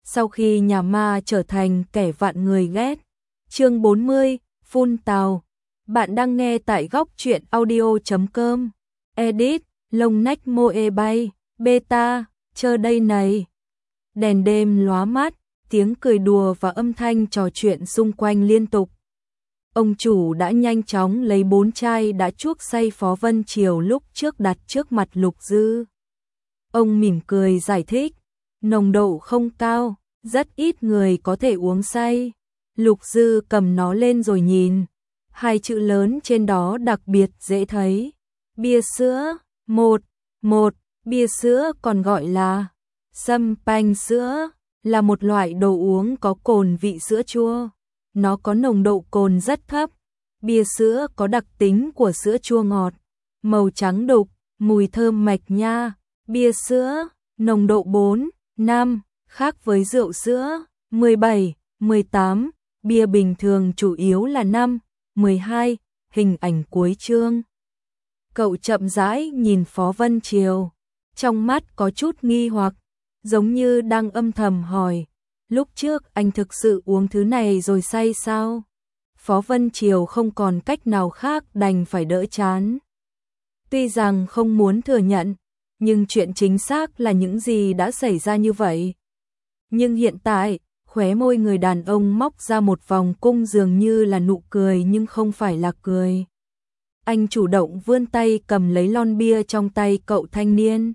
sau khi nhà ma trở thành kẻ vạn người ghét. Chương 40, phun tào. Bạn đang nghe tại góc truyện audio.com. Edit, lông nách moe bay, beta, chờ đây này. Đèn đêm lóa mắt, tiếng cười đùa và âm thanh trò chuyện xung quanh liên tục. Ông chủ đã nhanh chóng lấy 4 chai đã chuốc say Phó Vân Triều lúc trước đặt trước mặt Lục Dư. Ông mỉm cười giải thích, nồng độ không cao, rất ít người có thể uống say. Lục Dư cầm nó lên rồi nhìn, 2 chữ lớn trên đó đặc biệt dễ thấy. Bia sữa, một, bia sữa còn gọi là sâm panh sữa, là một loại đồ uống có cồn vị sữa chua. Nó có nồng độ cồn rất thấp. Bia sữa có đặc tính của sữa chua ngọt, màu trắng đục, mùi thơm mạch nha. Bia sữa, nồng độ 4, 5, khác với rượu sữa, 17, 18, bia bình thường chủ yếu là 5, 12, hình ảnh cuối chương. Cậu chậm rãi nhìn Phó Vân Triều, trong mắt có chút nghi hoặc, giống như đang âm thầm hỏi, lúc trước anh thực sự uống thứ này rồi say sao? Phó Vân Triều không còn cách nào khác đành phải đỡ chán. Tuy rằng không muốn thừa nhận, nhưng chuyện chính xác là những gì đã xảy ra như vậy. Nhưng hiện tại, khóe môi người đàn ông móc ra một vòng cung dường như là nụ cười nhưng không phải là cười. Anh chủ động vươn tay cầm lấy lon bia trong tay cậu thanh niên.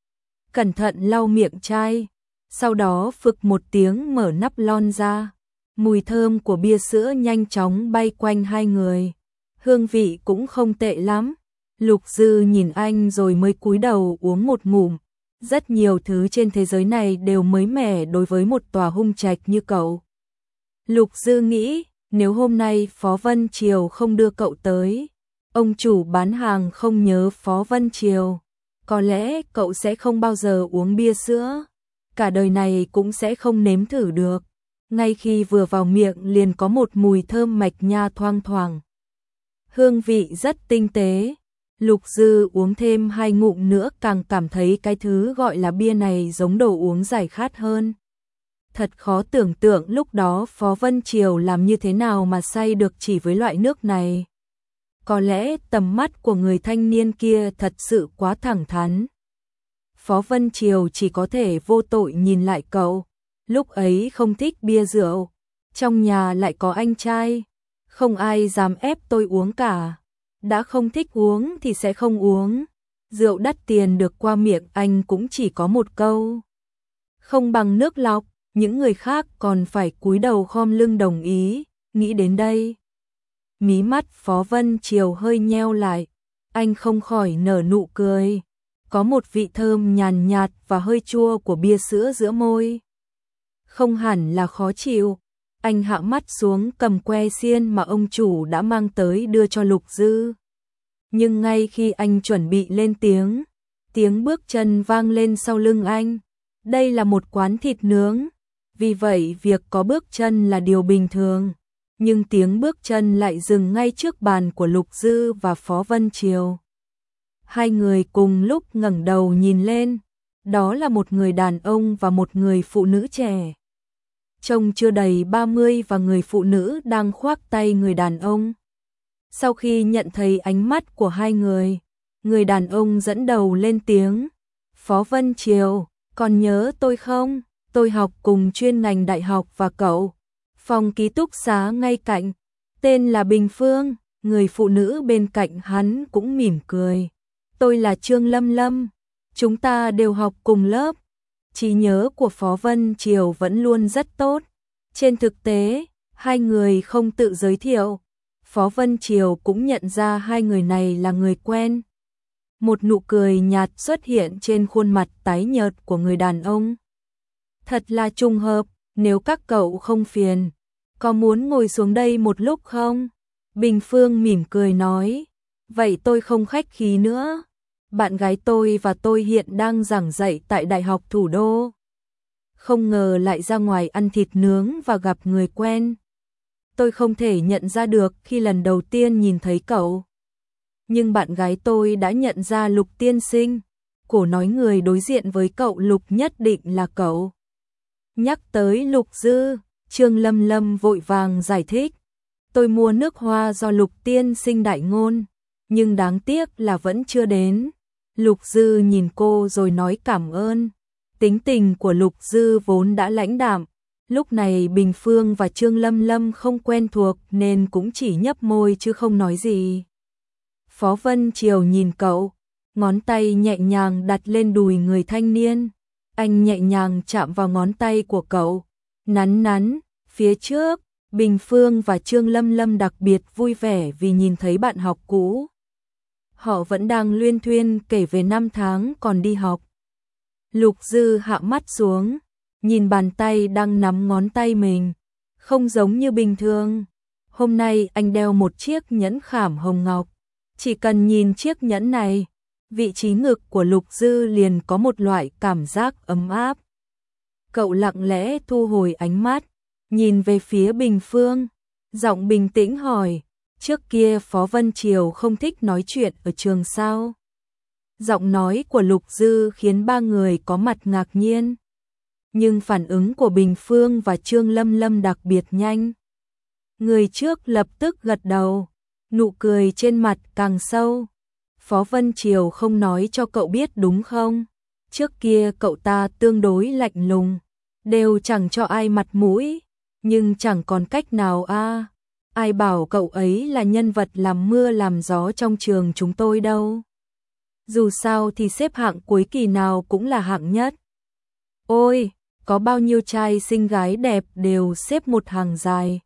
Cẩn thận lau miệng chai, sau đó phực một tiếng mở nắp lon ra. Mùi thơm của bia sữa nhanh chóng bay quanh hai người. Hương vị cũng không tệ lắm. Lục Dư nhìn anh rồi mới cúi đầu uống một ngụm. Rất nhiều thứ trên thế giới này đều mới mẻ đối với một tòa hung trạch như cậu. Lục Dư nghĩ, nếu hôm nay Phó Vân Triều không đưa cậu tới, ông chủ bán hàng không nhớ Phó Vân Triều, có lẽ cậu sẽ không bao giờ uống bia sữa, cả đời này cũng sẽ không nếm thử được. Ngay khi vừa vào miệng liền có một mùi thơm mạch nha thoang thoảng. Hương vị rất tinh tế. Lục Dư uống thêm 2 ngụm nữa càng cảm thấy cái thứ gọi là bia này giống đồ uống giải khát hơn. Thật khó tưởng tượng lúc đó Phó Vân Triều làm như thế nào mà say được chỉ với loại nước này. Có lẽ tầm mắt của người thanh niên kia thật sự quá thẳng thắn. Phó Vân Triều chỉ có thể vô tội nhìn lại cậu. Lúc ấy không thích bia rượu, trong nhà lại có anh trai, không ai dám ép tôi uống cả. Đã không thích uống thì sẽ không uống. Rượu đắt tiền được qua miệng anh cũng chỉ có một câu. Không bằng nước lọc, những người khác còn phải cúi đầu khom lưng đồng ý. Nghĩ đến đây, mí mắt Phó Vân Triều hơi nheo lại. Anh không khỏi nở nụ cười. Có một vị thơm nhàn nhạt và hơi chua của bia sữa giữa môi. Không hẳn là khó chịu. Anh hạ mắt xuống cầm que xiên mà ông chủ đã mang tới đưa cho Lục Dư. Nhưng ngay khi anh chuẩn bị lên tiếng bước chân vang lên sau lưng anh. Đây là một quán thịt nướng, vì vậy việc có bước chân là điều bình thường. Nhưng tiếng bước chân lại dừng ngay trước bàn của Lục Dư và Phó Vân Triều. Hai người cùng lúc ngẩng đầu nhìn lên. Đó là một người đàn ông và một người phụ nữ trẻ. Trông chưa đầy 30 và người phụ nữ đang khoác tay người đàn ông. Sau khi nhận thấy ánh mắt của hai người đàn ông dẫn đầu lên tiếng. Phó Vân Triều, còn nhớ tôi không? Tôi học cùng chuyên ngành đại học và cậu. Phòng ký túc xá ngay cạnh, tên là Bình Phương. Người phụ nữ bên cạnh hắn cũng mỉm cười. Tôi là Trương Lâm Lâm, chúng ta đều học cùng lớp. Trí nhớ của Phó Vân Triều vẫn luôn rất tốt. Trên thực tế, hai người không tự giới thiệu. Phó Vân Triều cũng nhận ra hai người này là người quen. Một nụ cười nhạt xuất hiện trên khuôn mặt tái nhợt của người đàn ông. Thật là trùng hợp, nếu các cậu không phiền, có muốn ngồi xuống đây một lúc không? Bình Phương mỉm cười nói. Vậy tôi không khách khí nữa. Bạn gái tôi và tôi hiện đang giảng dạy tại Đại học Thủ đô. Không ngờ lại ra ngoài ăn thịt nướng và gặp người quen. Tôi không thể nhận ra được khi lần đầu tiên nhìn thấy cậu. Nhưng bạn gái tôi đã nhận ra Lục tiên sinh. Cổ nói người đối diện với cậu Lục nhất định là cậu. Nhắc tới Lục Dư, Trương Lâm Lâm vội vàng giải thích. Tôi mua nước hoa do Lục tiên sinh đại ngôn, nhưng đáng tiếc là vẫn chưa đến. Lục Dư nhìn cô rồi nói cảm ơn. Tính tình của Lục Dư vốn đã lãnh đạm, lúc này Bình Phương và Trương Lâm Lâm không quen thuộc nên cũng chỉ nhấp môi chứ không nói gì. Phó Vân Triều nhìn cậu, ngón tay nhẹ nhàng đặt lên đùi người thanh niên. Anh nhẹ nhàng chạm vào ngón tay của cậu, nắn nắn. Phía trước, Bình Phương và Trương Lâm Lâm đặc biệt vui vẻ vì nhìn thấy bạn học cũ. Họ vẫn đang luyên thuyên kể về năm tháng còn đi học. Lục Dư hạ mắt xuống, nhìn bàn tay đang nắm ngón tay mình, không giống như bình thường. Hôm nay anh đeo một chiếc nhẫn khảm hồng ngọc, chỉ cần nhìn chiếc nhẫn này, vị trí ngực của Lục Dư liền có một loại cảm giác ấm áp. Cậu lặng lẽ thu hồi ánh mắt, nhìn về phía Bình Phương, giọng bình tĩnh hỏi, trước kia Phó Vân Triều không thích nói chuyện ở trường sao? Giọng nói của Lục Dư khiến ba người có mặt ngạc nhiên. Nhưng phản ứng của Bình Phương và Trương Lâm Lâm đặc biệt nhanh. Người trước lập tức gật đầu, nụ cười trên mặt càng sâu. Phó Vân Triều không nói cho cậu biết đúng không? Trước kia cậu ta tương đối lạnh lùng, đều chẳng cho ai mặt mũi, nhưng chẳng còn cách nào a. Ai bảo cậu ấy là nhân vật làm mưa làm gió trong trường chúng tôi đâu. Dù sao thì xếp hạng cuối kỳ nào cũng là hạng nhất. Ôi, có bao nhiêu trai xinh gái đẹp đều xếp một hàng dài.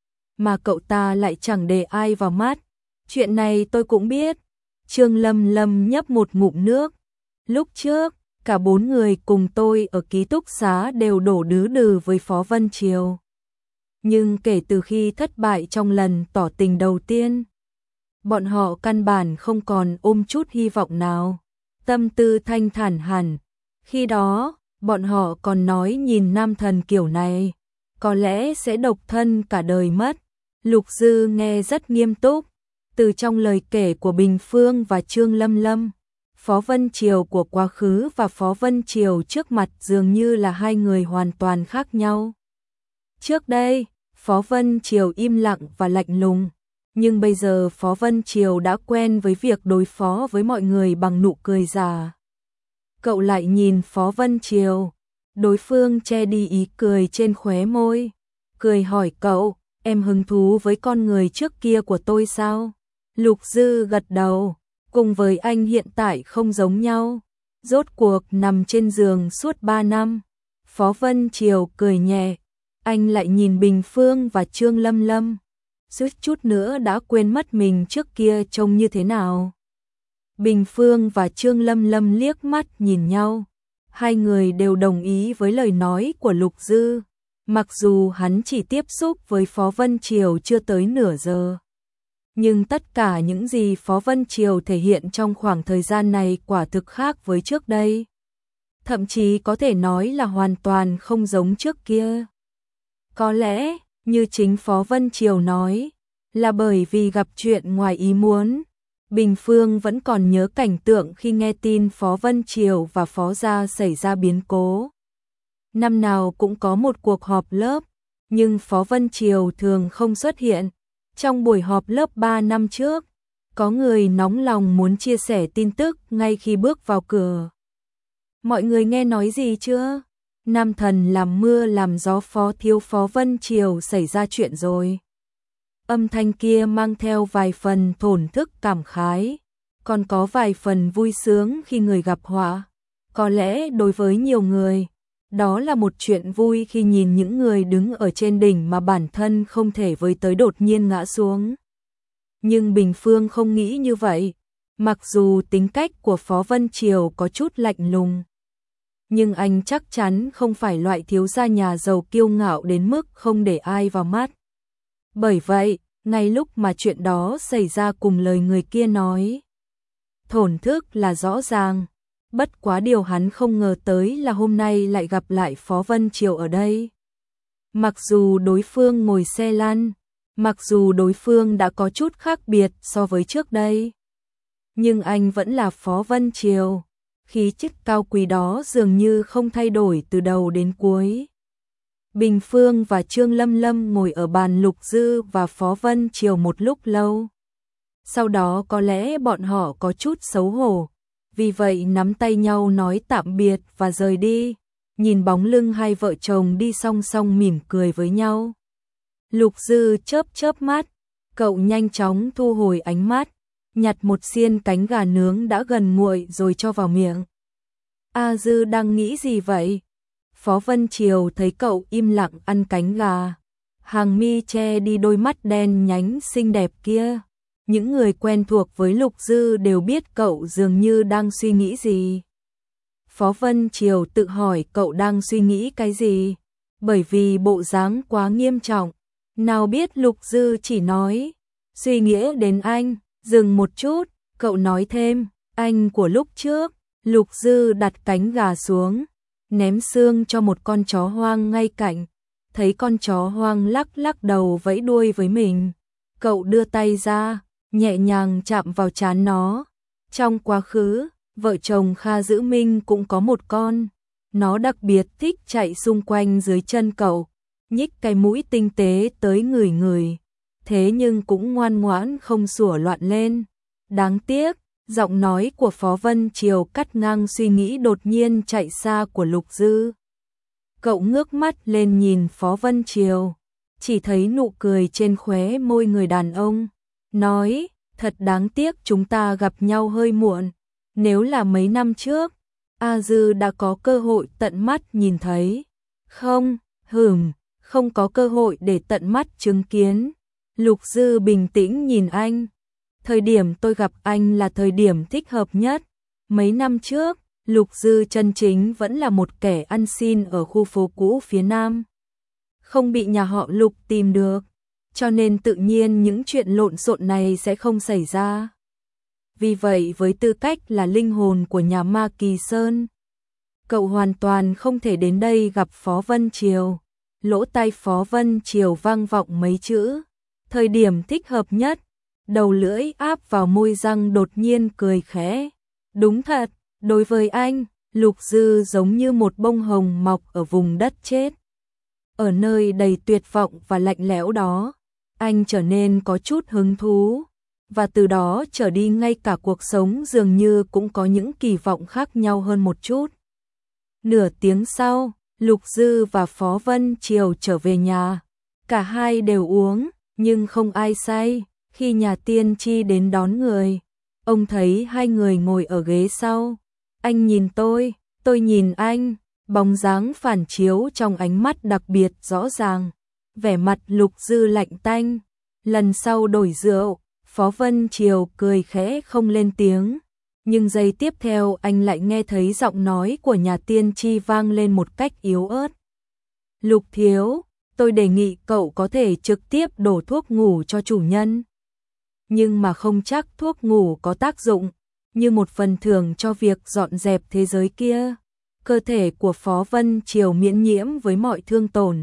Mà cậu ta lại chẳng để ai vào mắt. Chuyện này tôi cũng biết. Trương Lâm Lâm nhấp một ngụm nước. Lúc trước, cả 4 người cùng tôi ở ký túc xá đều đổ đứ đừ với Phó Vân Triều. Nhưng kể từ khi thất bại trong lần tỏ tình đầu tiên, bọn họ căn bản không còn ôm chút hy vọng nào. Tâm tư thanh thản hẳn. Khi đó, bọn họ còn nói nhìn nam thần kiểu này, có lẽ sẽ độc thân cả đời mất. Lục Dư nghe rất nghiêm túc. Từ trong lời kể của Bình Phương và Trương Lâm Lâm, Phó Vân Triều của quá khứ và Phó Vân Triều trước mặt dường như là hai người hoàn toàn khác nhau. Trước đây, Phó Vân Triều im lặng và lạnh lùng, nhưng bây giờ Phó Vân Triều đã quen với việc đối phó với mọi người bằng nụ cười giả. Cậu lại nhìn Phó Vân Triều, đối phương che đi ý cười trên khóe môi, cười hỏi cậu, em hứng thú với con người trước kia của tôi sao? Lục Dư gật đầu, cùng với anh hiện tại không giống nhau, rốt cuộc nằm trên giường suốt 3 năm. Phó Vân Triều cười nhẹ, anh lại nhìn Bình Phương và Trương Lâm Lâm, suýt chút nữa đã quên mất mình trước kia trông như thế nào. Bình Phương và Trương Lâm Lâm liếc mắt nhìn nhau, hai người đều đồng ý với lời nói của Lục Dư, mặc dù hắn chỉ tiếp xúc với Phó Vân Triều chưa tới nửa giờ. Nhưng tất cả những gì Phó Vân Triều thể hiện trong khoảng thời gian này quả thực khác với trước đây. Thậm chí có thể nói là hoàn toàn không giống trước kia. Có lẽ, như chính Phó Vân Triều nói, là bởi vì gặp chuyện ngoài ý muốn. Bình Phương vẫn còn nhớ cảnh tượng khi nghe tin Phó Vân Triều và Phó Gia xảy ra biến cố. Năm nào cũng có một cuộc họp lớp, nhưng Phó Vân Triều thường không xuất hiện. Trong buổi họp lớp 3 năm trước, có người nóng lòng muốn chia sẻ tin tức ngay khi bước vào cửa. Mọi người nghe nói gì chưa? Nam thần làm mưa làm gió Phó thiếu Phó Vân Triều xảy ra chuyện rồi. Âm thanh kia mang theo vài phần thổn thức cảm khái, còn có vài phần vui sướng khi người gặp họa. Có lẽ đối với nhiều người, đó là một chuyện vui khi nhìn những người đứng ở trên đỉnh mà bản thân không thể với tới đột nhiên ngã xuống. Nhưng Bình Phương không nghĩ như vậy, mặc dù tính cách của Phó Vân Triều có chút lạnh lùng. Nhưng anh chắc chắn không phải loại thiếu gia nhà giàu kiêu ngạo đến mức không để ai vào mắt. Bởi vậy, ngay lúc mà chuyện đó xảy ra cùng lời người kia nói, thổn thức là rõ ràng. Bất quá điều hắn không ngờ tới là hôm nay lại gặp lại Phó Vân Triều ở đây. Mặc dù đối phương ngồi xe lăn, mặc dù đối phương đã có chút khác biệt so với trước đây, nhưng anh vẫn là Phó Vân Triều. Khí chất cao quý đó dường như không thay đổi từ đầu đến cuối. Bình Phương và Trương Lâm Lâm ngồi ở bàn Lục Dư và Phó Vân Triều một lúc lâu. Sau đó có lẽ bọn họ có chút xấu hổ, vì vậy nắm tay nhau nói tạm biệt và rời đi, nhìn bóng lưng hai vợ chồng đi song song mỉm cười với nhau. Lục Dư chớp chớp mắt, cậu nhanh chóng thu hồi ánh mắt, nhặt một xiên cánh gà nướng đã gần nguội rồi cho vào miệng. A Dư đang nghĩ gì vậy? Phó Vân Triều thấy cậu im lặng ăn cánh gà, hàng mi che đi đôi mắt đen nhánh xinh đẹp kia. Những người quen thuộc với Lục Dư đều biết cậu dường như đang suy nghĩ gì. Phó Vân Triều tự hỏi cậu đang suy nghĩ cái gì, bởi vì bộ dáng quá nghiêm trọng. Nào biết Lục Dư chỉ nói, suy nghĩ đến anh, dừng một chút, cậu nói thêm, anh của lúc trước. Lục Dư đặt cánh gà xuống, ném xương cho một con chó hoang ngay cạnh, thấy con chó hoang lắc lắc đầu vẫy đuôi với mình. Cậu đưa tay ra, nhẹ nhàng chạm vào trán nó. Trong quá khứ, vợ chồng Kha Dữ Minh cũng có một con, nó đặc biệt thích chạy xung quanh dưới chân cậu, nhích cái mũi tinh tế tới ngửi ngửi, thế nhưng cũng ngoan ngoãn không sủa loạn lên. Đáng tiếc, giọng nói của Phó Vân Triều cắt ngang suy nghĩ đột nhiên chạy xa của Lục Dư. Cậu ngước mắt lên nhìn Phó Vân Triều, chỉ thấy nụ cười trên khóe môi người đàn ông, nói, thật đáng tiếc chúng ta gặp nhau hơi muộn, nếu là mấy năm trước, A Dư đã có cơ hội tận mắt nhìn thấy. Không, không có cơ hội để tận mắt chứng kiến. Lục Dư bình tĩnh nhìn anh. Thời điểm tôi gặp anh là thời điểm thích hợp nhất. Mấy năm trước, Lục Dư chân chính vẫn là một kẻ ăn xin ở khu phố cũ phía Nam. Không bị nhà họ Lục tìm được, cho nên tự nhiên những chuyện lộn xộn này sẽ không xảy ra. Vì vậy với tư cách là linh hồn của nhà ma Kỳ Sơn, cậu hoàn toàn không thể đến đây gặp Phó Vân Triều. Lỗ tai Phó Vân Triều vang vọng mấy chữ, thời điểm thích hợp nhất, đầu lưỡi áp vào môi răng đột nhiên cười khẽ. Đúng thật, đối với anh, Lục Dư giống như một bông hồng mọc ở vùng đất chết. Ở nơi đầy tuyệt vọng và lạnh lẽo đó, anh trở nên có chút hứng thú, và từ đó trở đi ngay cả cuộc sống dường như cũng có những kỳ vọng khác nhau hơn một chút. Nửa tiếng sau, Lục Dư và Phó Vân Triều trở về nhà. Cả hai đều uống, nhưng không ai say. Khi nhà tiên tri đến đón người, ông thấy hai người ngồi ở ghế sau. Anh nhìn tôi nhìn anh, bóng dáng phản chiếu trong ánh mắt đặc biệt rõ ràng. Vẻ mặt Lục Dư lạnh tanh. Lần sau đổi rượu, Phó Vân Triều cười khẽ không lên tiếng. Nhưng giây tiếp theo anh lại nghe thấy giọng nói của nhà tiên tri vang lên một cách yếu ớt. Lục thiếu, tôi đề nghị cậu có thể trực tiếp đổ thuốc ngủ cho chủ nhân. Nhưng mà không chắc thuốc ngủ có tác dụng, như một phần thưởng cho việc dọn dẹp thế giới kia. Cơ thể của Phó Vân Triều miễn nhiễm với mọi thương tổn.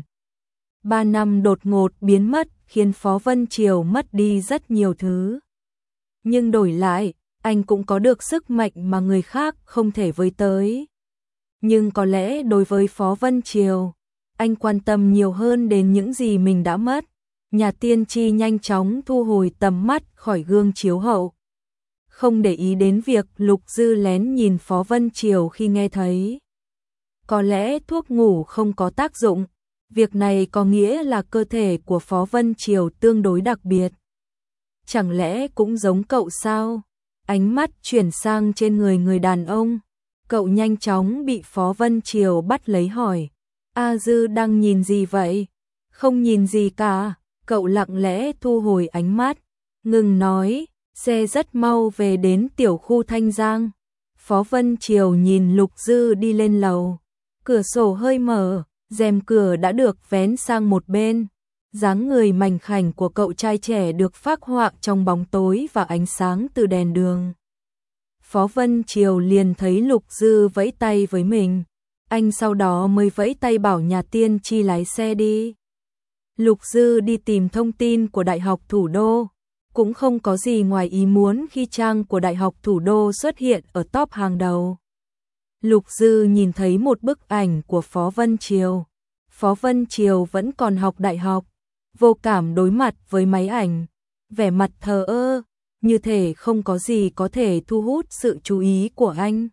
3 năm đột ngột biến mất khiến Phó Vân Triều mất đi rất nhiều thứ. Nhưng đổi lại, anh cũng có được sức mạnh mà người khác không thể với tới. Nhưng có lẽ đối với Phó Vân Triều, anh quan tâm nhiều hơn đến những gì mình đã mất. Nhà tiên tri nhanh chóng thu hồi tầm mắt khỏi gương chiếu hậu. Không để ý đến việc Lục Dư lén nhìn Phó Vân Triều khi nghe thấy. Có lẽ thuốc ngủ không có tác dụng. Việc này có nghĩa là cơ thể của Phó Vân Triều tương đối đặc biệt. Chẳng lẽ cũng giống cậu sao? Ánh mắt chuyển sang trên người đàn ông. Cậu nhanh chóng bị Phó Vân Triều bắt lấy hỏi. A Dư đang nhìn gì vậy? Không nhìn gì cả. Cậu lặng lẽ thu hồi ánh mắt. Ngừng nói, xe rất mau về đến tiểu khu Thanh Giang. Phó Vân Triều nhìn Lục Dư đi lên lầu. Cửa sổ hơi mở, rèm cửa đã được vén sang một bên. Dáng người mảnh khảnh của cậu trai trẻ được phác họa trong bóng tối và ánh sáng từ đèn đường. Phó Vân Triều liền thấy Lục Dư vẫy tay với mình. Anh sau đó mới vẫy tay bảo nhà tiên tri lái xe đi. Lục Dư đi tìm thông tin của Đại học Thủ đô. Cũng không có gì ngoài ý muốn khi trang của Đại học Thủ đô xuất hiện ở top hàng đầu. Lục Dư nhìn thấy một bức ảnh của Phó Vân Triều. Phó Vân Triều vẫn còn học đại học, vô cảm đối mặt với máy ảnh, vẻ mặt thờ ơ, như thể không có gì có thể thu hút sự chú ý của anh.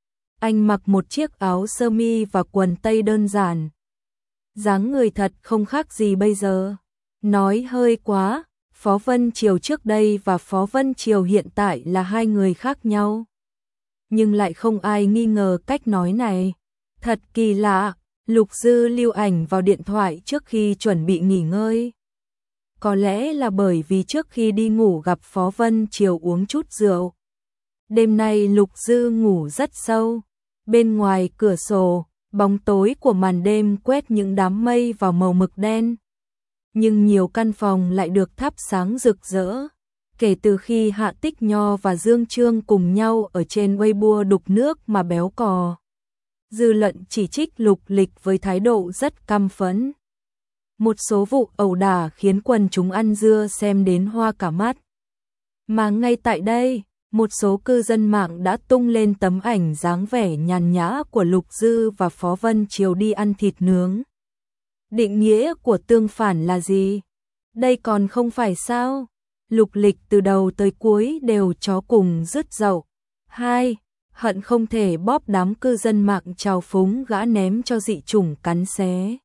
Anh mặc một chiếc áo sơ mi và quần tây đơn giản. Dáng người thật không khác gì bây giờ. Nói hơi quá, Phó Vân Triều trước đây và Phó Vân Triều hiện tại là hai người khác nhau. Nhưng lại không ai nghi ngờ cách nói này. Thật kỳ lạ, Lục Dư lưu ảnh vào điện thoại trước khi chuẩn bị nghỉ ngơi. Có lẽ là bởi vì trước khi đi ngủ gặp Phó Vân Triều uống chút rượu. Đêm nay Lục Dư ngủ rất sâu. Bên ngoài cửa sổ, bóng tối của màn đêm quét những đám mây vào màu mực đen. Nhưng nhiều căn phòng lại được thắp sáng rực rỡ. Kể từ khi Hạ Tích Nho và Dương Trương cùng nhau ở trên Weibo đục nước mà béo cò. Dư luận chỉ trích Lục Lịch với thái độ rất căm phẫn. Một số vụ ẩu đả khiến quần chúng ăn dưa xem đến hoa cả mắt. Mà ngay tại đây, một số cư dân mạng đã tung lên tấm ảnh dáng vẻ nhàn nhã của Lục Dư và Phó Vân Triều đi ăn thịt nướng. Định nghĩa của tương phản là gì? Đây còn không phải sao? Lục Lịch từ đầu tới cuối đều chó cùng rứt dậu. 2. Hận không thể bóp đám cư dân mạng trào phúng gã ném cho dị chủng cắn xé.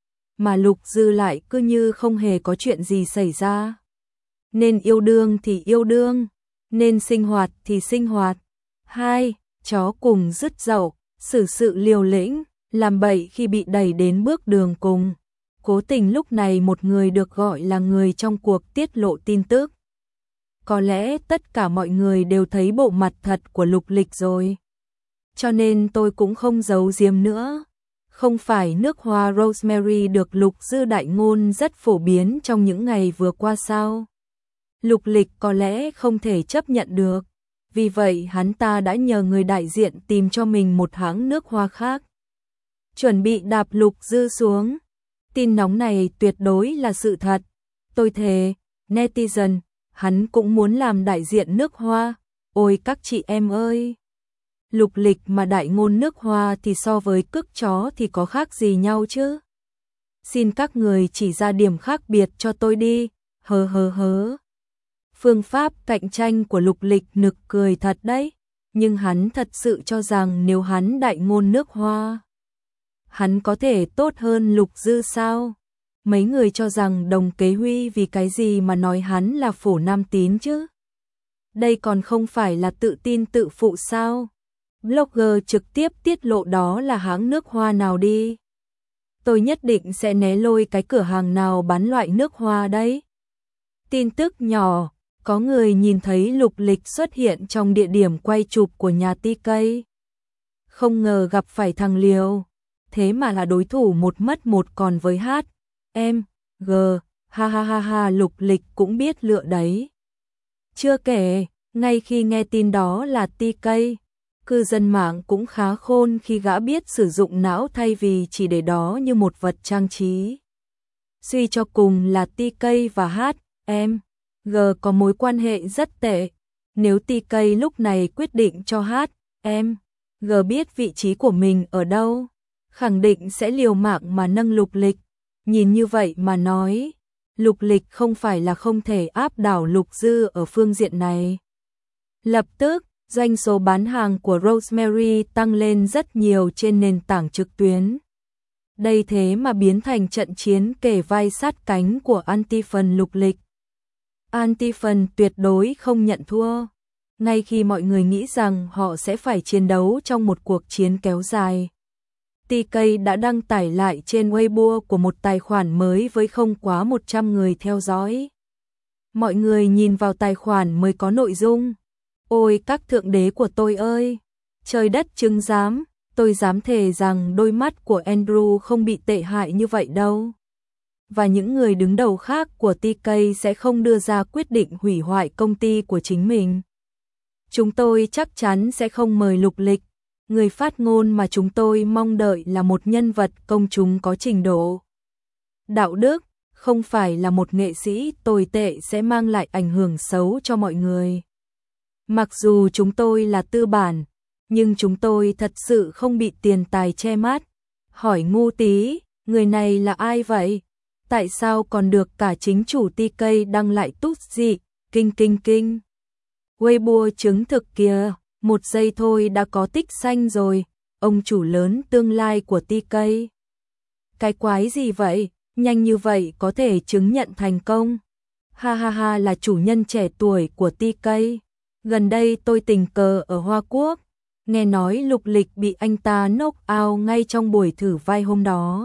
Mà Lục Dư lại cứ như không hề có chuyện gì xảy ra. Nên yêu đương thì yêu đương, nên sinh hoạt thì sinh hoạt. 2. Chó cùng rứt dậu, xử sự liều lĩnh, làm bậy khi bị đẩy đến bước đường cùng. Cố tình lúc này một người được gọi là người trong cuộc tiết lộ tin tức. Có lẽ tất cả mọi người đều thấy bộ mặt thật của Lục Lịch rồi. Cho nên tôi cũng không giấu giếm nữa. Không phải nước hoa rosemary được Lục Dư đại ngôn rất phổ biến trong những ngày vừa qua sao? Lục Lịch có lẽ không thể chấp nhận được. Vì vậy hắn ta đã nhờ người đại diện tìm cho mình một hãng nước hoa khác. Chuẩn bị đạp Lục Dư xuống. Tin nóng này tuyệt đối là sự thật. Tôi thề, netizen, hắn cũng muốn làm đại diện nước hoa. Ôi các chị em ơi! Lục Lịch mà đại ngôn nước hoa thì so với cức chó thì có khác gì nhau chứ? Xin các người chỉ ra điểm khác biệt cho tôi đi, hớ hớ hớ. Phương pháp cạnh tranh của Lục Lịch nực cười thật đấy, nhưng hắn thật sự cho rằng nếu hắn đại ngôn nước hoa, hắn có thể tốt hơn Lục Dư sao? Mấy người cho rằng Đồng Kế Huy vì cái gì mà nói hắn là phổ nam tín chứ? Đây còn không phải là tự tin tự phụ sao? Blogger trực tiếp tiết lộ đó là hãng nước hoa nào đi. Tôi nhất định sẽ né lôi cái cửa hàng nào bán loại nước hoa đấy. Tin tức nhỏ, có người nhìn thấy Lục Lịch xuất hiện trong địa điểm quay chụp của nhà TK. Không ngờ gặp phải thằng Liều, thế mà là đối thủ một mất một còn với H.M.G. Ha ha ha ha, Lục Lịch cũng biết lựa đấy. Chưa kể, ngay khi nghe tin đó là TK, cư dân mạng cũng khá khôn khi gã biết sử dụng não thay vì chỉ để đó như một vật trang trí. Suy cho cùng là TK và H.M.G. có mối quan hệ rất tệ. Nếu TK lúc này quyết định cho H.M.G. biết vị trí của mình ở đâu, khẳng định sẽ liều mạng mà nâng Lục Lịch. Nhìn như vậy mà nói, Lục Lịch không phải là không thể áp đảo Lục Dư ở phương diện này. Lập tức, doanh số bán hàng của Rosemary tăng lên rất nhiều trên nền tảng trực tuyến. Đây thế mà biến thành trận chiến kề vai sát cánh của Anti-Fan Lục Lịch. Anti-Fan tuyệt đối không nhận thua. Ngay khi mọi người nghĩ rằng họ sẽ phải chiến đấu trong một cuộc chiến kéo dài, TK đã đăng tải lại trên Weibo của một tài khoản mới với không quá 100 người theo dõi. Mọi người nhìn vào tài khoản mới có nội dung. Ôi các thượng đế của tôi ơi! Trời đất chứng giám, tôi dám thề rằng đôi mắt của Andrew không bị tệ hại như vậy đâu. Và những người đứng đầu khác của TK sẽ không đưa ra quyết định hủy hoại công ty của chính mình. Chúng tôi chắc chắn sẽ không mời Lục Lịch. Người phát ngôn mà chúng tôi mong đợi là một nhân vật công chúng có trình độ, đạo đức, không phải là một nghệ sĩ tồi tệ sẽ mang lại ảnh hưởng xấu cho mọi người. Mặc dù chúng tôi là tư bản, nhưng chúng tôi thật sự không bị tiền tài che mắt. Hỏi ngu tí, Người này là ai vậy? Tại sao còn được cả chính chủ TK đăng lại tút dị, kinh. Weibo chứng thực kìa, 1 giây thôi đã có tích xanh rồi, ông chủ lớn tương lai của TK. Cái quái gì vậy, nhanh như vậy có thể chứng nhận thành công. Ha ha ha, là chủ nhân trẻ tuổi của TK. Gần đây tôi tình cờ ở Hoa Quốc, nghe nói Lục Lịch bị anh ta knock out ngay trong buổi thử vai hôm đó.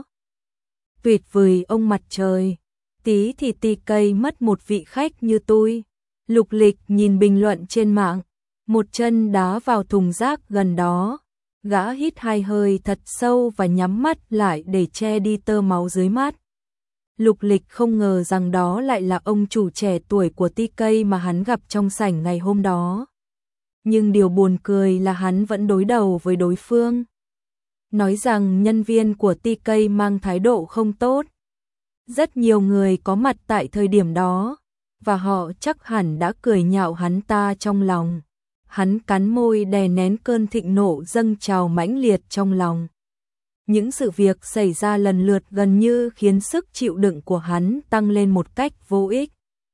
Tuyệt vời ông mặt trời, tí thì TK mất một vị khách như tôi. Lục Lịch nhìn bình luận trên mạng, một chân đá vào thùng rác gần đó. Gã hít 2 hơi thật sâu và nhắm mắt lại để che đi tơ máu dưới mắt. Lục Lịch không ngờ rằng đó lại là ông chủ trẻ tuổi của TK mà hắn gặp trong sảnh ngày hôm đó. Nhưng điều buồn cười là hắn vẫn đối đầu với đối phương. Nói rằng nhân viên của TK mang thái độ không tốt. Rất nhiều người có mặt tại thời điểm đó, và họ chắc hẳn đã cười nhạo hắn ta trong lòng. Hắn cắn môi đè nén cơn thịnh nộ dâng trào mãnh liệt trong lòng. Những sự việc xảy ra lần lượt gần như khiến sức chịu đựng của hắn tăng lên một cách vô ích.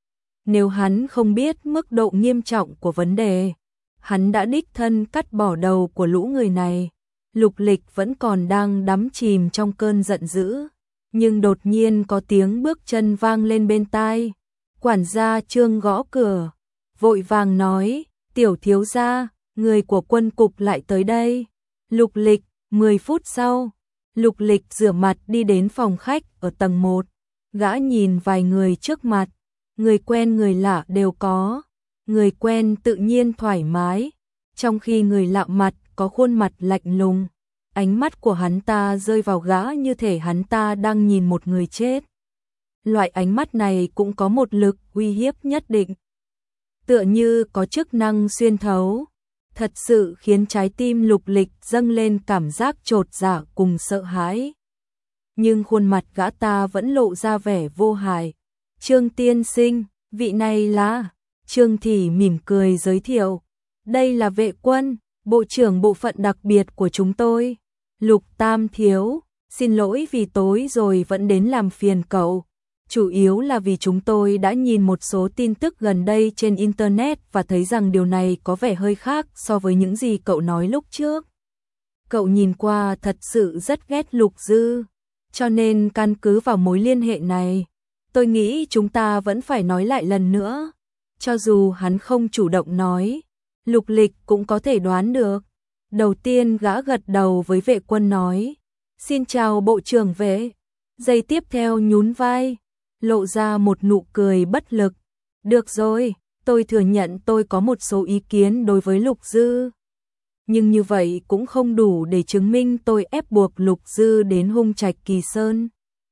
Nếu hắn không biết mức độ nghiêm trọng của vấn đề, hắn đã đích thân cắt bỏ đầu của lũ người này. Lục Lịch vẫn còn đang đắm chìm trong cơn giận dữ, nhưng đột nhiên có tiếng bước chân vang lên bên tai. Quản gia Trương gõ cửa, vội vàng nói, tiểu thiếu gia, người của quân cục lại tới đây. Lục Lịch, 10 phút sau, Lục Lịch rửa mặt đi đến phòng khách ở tầng 1. Gã nhìn vài người trước mặt, người quen người lạ đều có. Người quen tự nhiên thoải mái, trong khi người lạ mặt có khuôn mặt lạnh lùng. Ánh mắt của hắn ta rơi vào gã như thể hắn ta đang nhìn một người chết. Loại ánh mắt này cũng có một lực uy hiếp nhất định, tựa như có chức năng xuyên thấu, thật sự khiến trái tim Lục Lịch dâng lên cảm giác chột dạ cùng sợ hãi. Nhưng khuôn mặt gã ta vẫn lộ ra vẻ vô hại. Trương tiên sinh, vị này là... Trương Thị mỉm cười giới thiệu, đây là vệ quân, bộ trưởng bộ phận đặc biệt của chúng tôi. Lục Tam thiếu, xin lỗi vì tối rồi vẫn đến làm phiền cậu. Chủ yếu là vì chúng tôi đã nhìn một số tin tức gần đây trên Internet và thấy rằng điều này có vẻ hơi khác so với những gì cậu nói lúc trước. Cậu nhìn qua thật sự rất ghét Lục Dư, cho nên căn cứ vào mối liên hệ này, tôi nghĩ chúng ta vẫn phải nói lại lần nữa. Cho dù hắn không chủ động nói, Lục Lịch cũng có thể đoán được. Đầu tiên gã gật đầu với vệ quân nói, xin chào bộ trưởng vệ. Giây tiếp theo nhún vai, lộ ra một nụ cười bất lực. Được rồi, tôi thừa nhận tôi có một số ý kiến đối với Lục Dư. Nhưng như vậy cũng không đủ để chứng minh tôi ép buộc Lục Dư đến Hung Trạch Kỳ Sơn.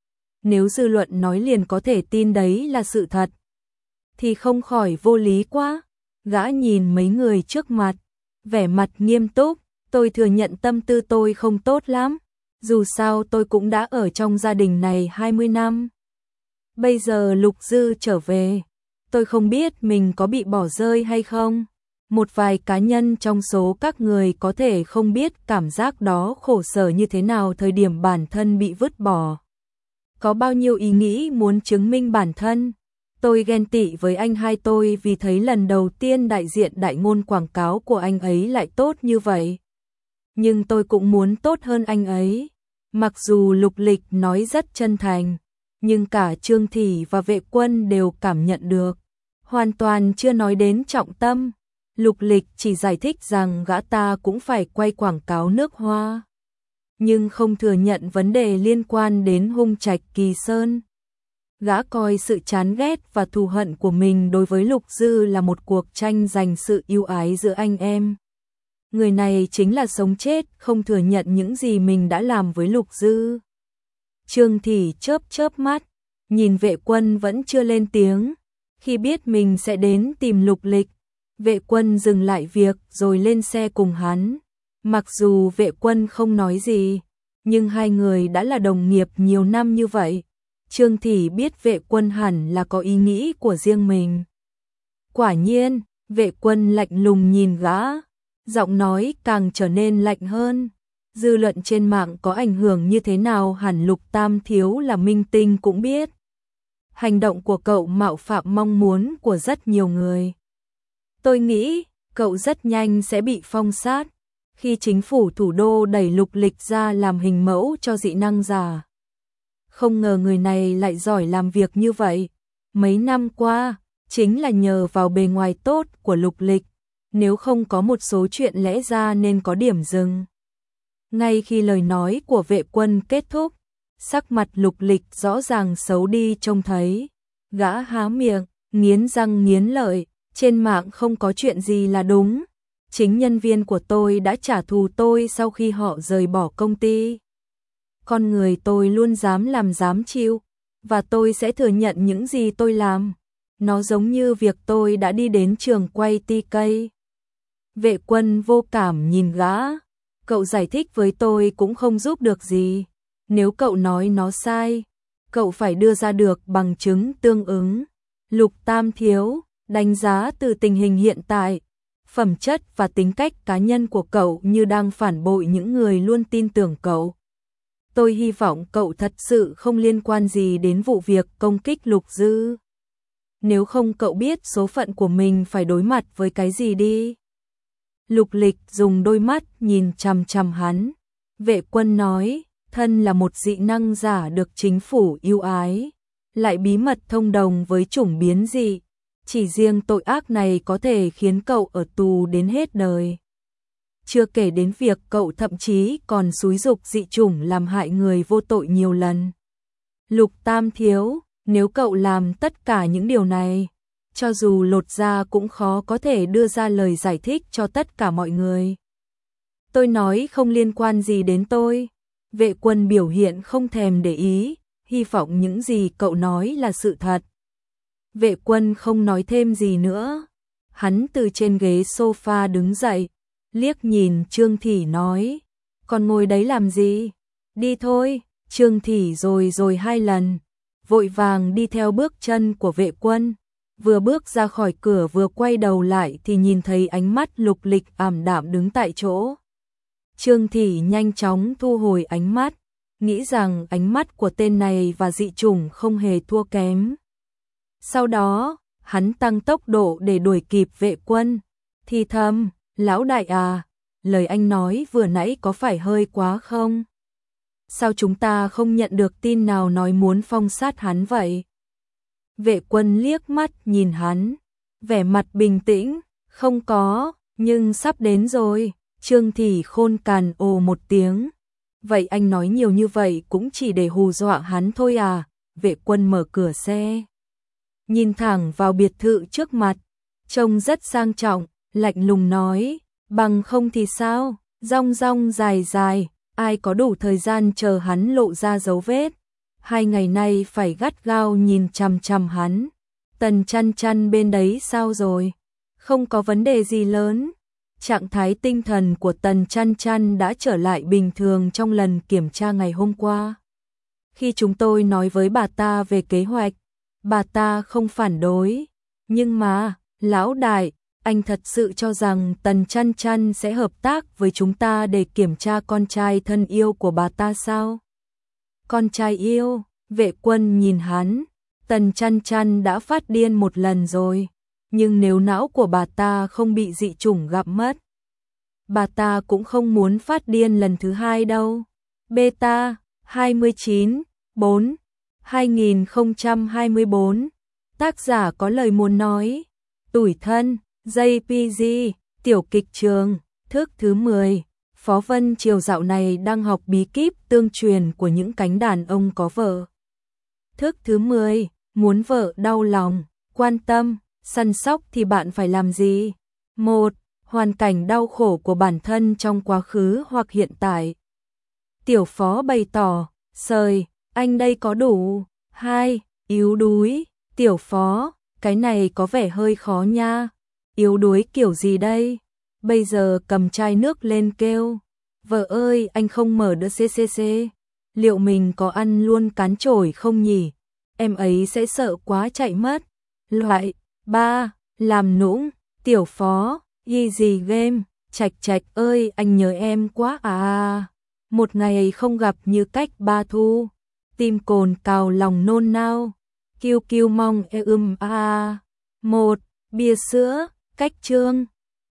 Nếu dư luận nói liền có thể tin đấy là sự thật, thì không khỏi vô lý quá. Gã nhìn mấy người trước mặt, vẻ mặt nghiêm túc, tôi thừa nhận tâm tư tôi không tốt lắm. Dù sao tôi cũng đã ở trong gia đình này 20 năm. Bây giờ Lục Dư trở về, tôi không biết mình có bị bỏ rơi hay không. Một vài cá nhân trong số các người có thể không biết cảm giác đó khổ sở như thế nào thời điểm bản thân bị vứt bỏ. Có bao nhiêu ý nghĩ muốn chứng minh bản thân. Tôi ghen tị với anh hai tôi vì thấy lần đầu tiên đại diện đại ngôn quảng cáo của anh ấy lại tốt như vậy. Nhưng tôi cũng muốn tốt hơn anh ấy. Mặc dù Lục Lịch nói rất chân thành, nhưng cả Trương Thị và vệ quân đều cảm nhận được. Hoàn toàn chưa nói đến trọng tâm. Lục Lịch chỉ giải thích rằng gã ta cũng phải quay quảng cáo nước hoa, nhưng không thừa nhận vấn đề liên quan đến Hung Trạch Kỳ Sơn. Gã coi sự chán ghét và thù hận của mình đối với Lục Dư là một cuộc tranh giành sự yêu ái giữa anh em. Người này chính là sống chết không thừa nhận những gì mình đã làm với Lục Dư. Trương Thị chớp chớp mắt, nhìn vệ quân vẫn chưa lên tiếng. Khi biết mình sẽ đến tìm Lục Lịch, vệ quân dừng lại việc rồi lên xe cùng hắn. Mặc dù vệ quân không nói gì, nhưng hai người đã là đồng nghiệp nhiều năm như vậy. Trương Thị biết vệ quân hẳn là có ý nghĩ của riêng mình. Quả nhiên, vệ quân lạnh lùng nhìn gã, giọng nói càng trở nên lạnh hơn. Dư luận trên mạng có ảnh hưởng như thế nào hẳn Lục Tam Thiếu là minh tinh cũng biết. Hành động của cậu mạo phạm mong muốn của rất nhiều người. Tôi nghĩ, cậu rất nhanh sẽ bị phong sát, khi chính phủ thủ đô đẩy Lục Lịch ra làm hình mẫu cho dị năng giả. Không ngờ người này lại giỏi làm việc như vậy. Mấy năm qua, chính là nhờ vào bề ngoài tốt của Lục Lịch, nếu không có một số chuyện lẽ ra nên có điểm dừng. Ngay khi lời nói của Vệ Quân kết thúc, sắc mặt Lục Lịch rõ ràng xấu đi trông thấy. Gã há miệng, nghiến răng nghiến lợi, trên mạng không có chuyện gì là đúng. Chính nhân viên của tôi đã trả thù tôi sau khi họ rời bỏ công ty. Con người tôi luôn dám làm dám chịu, và tôi sẽ thừa nhận những gì tôi làm. Nó giống như việc tôi đã đi đến trường quay TK. Vệ Quân vô cảm nhìn gã. Cậu giải thích với tôi cũng không giúp được gì. Nếu cậu nói nó sai, cậu phải đưa ra được bằng chứng tương ứng. Lục Tam Thiếu, đánh giá từ tình hình hiện tại, phẩm chất và tính cách cá nhân của cậu như đang phản bội những người luôn tin tưởng cậu. Tôi hy vọng cậu thật sự không liên quan gì đến vụ việc công kích Lục Dư. Nếu không cậu biết số phận của mình phải đối mặt với cái gì đi. Lục Lịch dùng đôi mắt nhìn chằm chằm hắn. Vệ Quân nói, thân là một dị năng giả được chính phủ yêu ái, lại bí mật thông đồng với chủng biến dị. Chỉ riêng tội ác này có thể khiến cậu ở tù đến hết đời. Chưa kể đến việc cậu thậm chí còn xúi giục dị chủng làm hại người vô tội nhiều lần. Lục Tam Thiếu, nếu cậu làm tất cả những điều này, cho dù lột da cũng khó có thể đưa ra lời giải thích cho tất cả mọi người. Tôi nói không liên quan gì đến tôi. Vệ Quân biểu hiện không thèm để ý, hy vọng những gì cậu nói là sự thật. Vệ Quân không nói thêm gì nữa. Hắn từ trên ghế sofa đứng dậy, liếc nhìn Trương Thị nói, còn ngồi đấy làm gì? Đi thôi. Trương Thị rồi hai lần, vội vàng đi theo bước chân của Vệ Quân. Vừa bước ra khỏi cửa vừa quay đầu lại thì nhìn thấy ánh mắt Lục Lịch ảm đạm đứng tại chỗ. Trương Thị nhanh chóng thu hồi ánh mắt, nghĩ rằng ánh mắt của tên này và dị chủng không hề thua kém. Sau đó, hắn tăng tốc độ để đuổi kịp Vệ Quân, thì thầm, lão đại à, lời anh nói vừa nãy có phải hơi quá không? Sao chúng ta không nhận được tin nào nói muốn phong sát hắn vậy? Vệ Quân liếc mắt nhìn hắn, vẻ mặt bình tĩnh, không có, nhưng sắp đến rồi. Trương Thị khôn càn ồ một tiếng. Vậy anh nói nhiều như vậy cũng chỉ để hù dọa hắn thôi à? Vệ Quân mở cửa xe, nhìn thẳng vào biệt thự trước mặt, trông rất sang trọng, lạnh lùng nói, bằng không thì sao? Rong rong dài dài, ai có đủ thời gian chờ hắn lộ ra dấu vết. 2 ngày nay phải gắt gao nhìn chằm chằm hắn. Tần Chăn Chăn bên đấy sao rồi? Không có vấn đề gì lớn. Trạng thái tinh thần của Tần Chăn Chăn đã trở lại bình thường trong lần kiểm tra ngày hôm qua. Khi chúng tôi nói với bà ta về kế hoạch, bà ta không phản đối. Nhưng mà, lão đại, anh thật sự cho rằng Tần Chăn Chăn sẽ hợp tác với chúng ta để kiểm tra con trai thân yêu của bà ta sao? Con trai yêu? Vệ Quân nhìn hắn. Tần Chăn Chăn đã phát điên một lần rồi, nhưng nếu não của bà ta không bị dị chủng gặm mất, bà ta cũng không muốn phát điên lần thứ hai đâu. Beta 29 4 2024. Tác giả có lời muốn nói. Tủi thân, JPG, tiểu kịch trường, thước thứ 10. Phó Vân Triều dạo này đang học bí kíp tương truyền của những cánh đàn ông có vợ. Thước thứ 10, muốn vợ đau lòng, quan tâm, săn sóc thì bạn phải làm gì? 1. Hoàn cảnh đau khổ của bản thân trong quá khứ hoặc hiện tại. Tiểu Phó bày tỏ, sời, anh đây có đủ. 2. Yếu đuối, Tiểu Phó, cái này có vẻ hơi khó nha. Yếu đuối kiểu gì đây? Bây giờ cầm chai nước lên kêu, vợ ơi anh không mở được CCC, liệu mình có ăn luôn cán chổi không nhỉ? Em ấy sẽ sợ quá chạy mất. Loại 3. Làm nũng, Tiểu Phó, easy game, Trạch Trạch ơi anh nhớ em quá à. Một ngày không gặp như cách ba thu, tim cồn cào lòng nôn nao, kiêu kiêu mong a. Một, bia sữa, cách chương.